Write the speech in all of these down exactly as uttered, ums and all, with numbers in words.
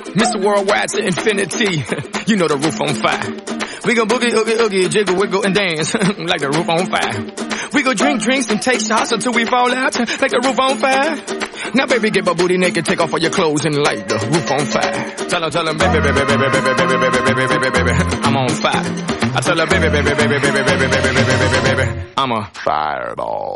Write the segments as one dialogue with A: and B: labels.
A: Mister Worldwide to infinity. You know the roof on fire. We gon' boogie, oogie, oogie, jiggle, wiggle, and dance like the roof on fire. We go drink drinks and take shots until we fall out like the roof on fire. Now, baby, get my booty naked, take off all your clothes and light the roof on fire. Tell her, tell her, baby, baby, baby, baby, baby, baby, baby, baby, baby, baby, I'm on fire. I tell her, baby, baby, baby, baby, baby, baby, baby, baby, baby, baby, I'm a fireball.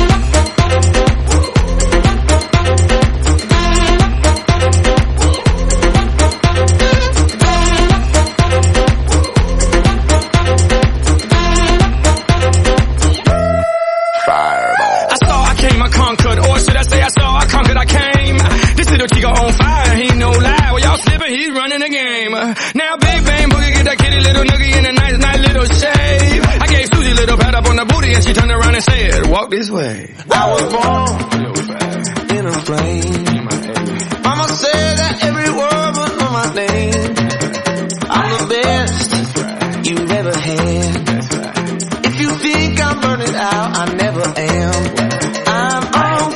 A: Conquered, or should I say I saw, I conquered, I came. This little chico on fire, he no lie. Well, y'all slipping, he's running the game. Now, big bang, boogie, get that kitty little noogie in a nice, nice little shave. I gave Susie a little pat up on the booty, and she turned around and said, walk this way.
B: I was born in a flame. Mama said that every word was on my name. I'm the best you've ever had. If you think I'm burning out, I never am. I'm on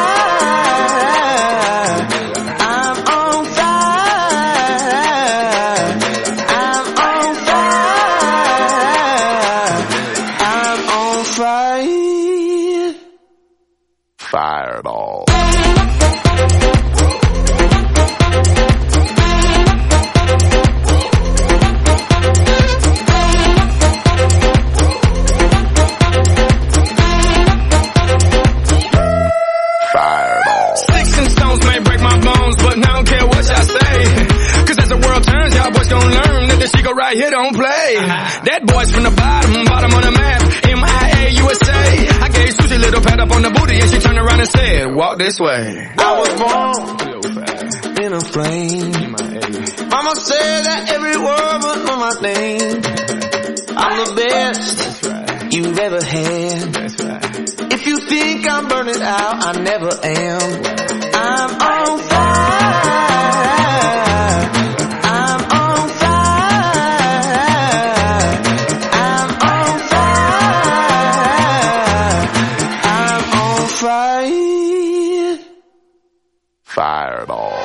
B: fire. I'm on fire. I'm on fire. I'm on fire.
C: Fireball.
A: Right here don't play. That boy's from the bottom, bottom of the map. M I A U S A. I gave Susie a little pat up on the booty and she turned around and said, walk this way.
B: I was born in a flame. Mama said that every word was on my name. I'm the best you've ever had. If you think I'm burning out, I never am. I'm on fire.
C: Fireball.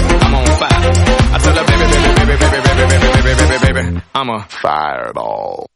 C: I'm a fireball.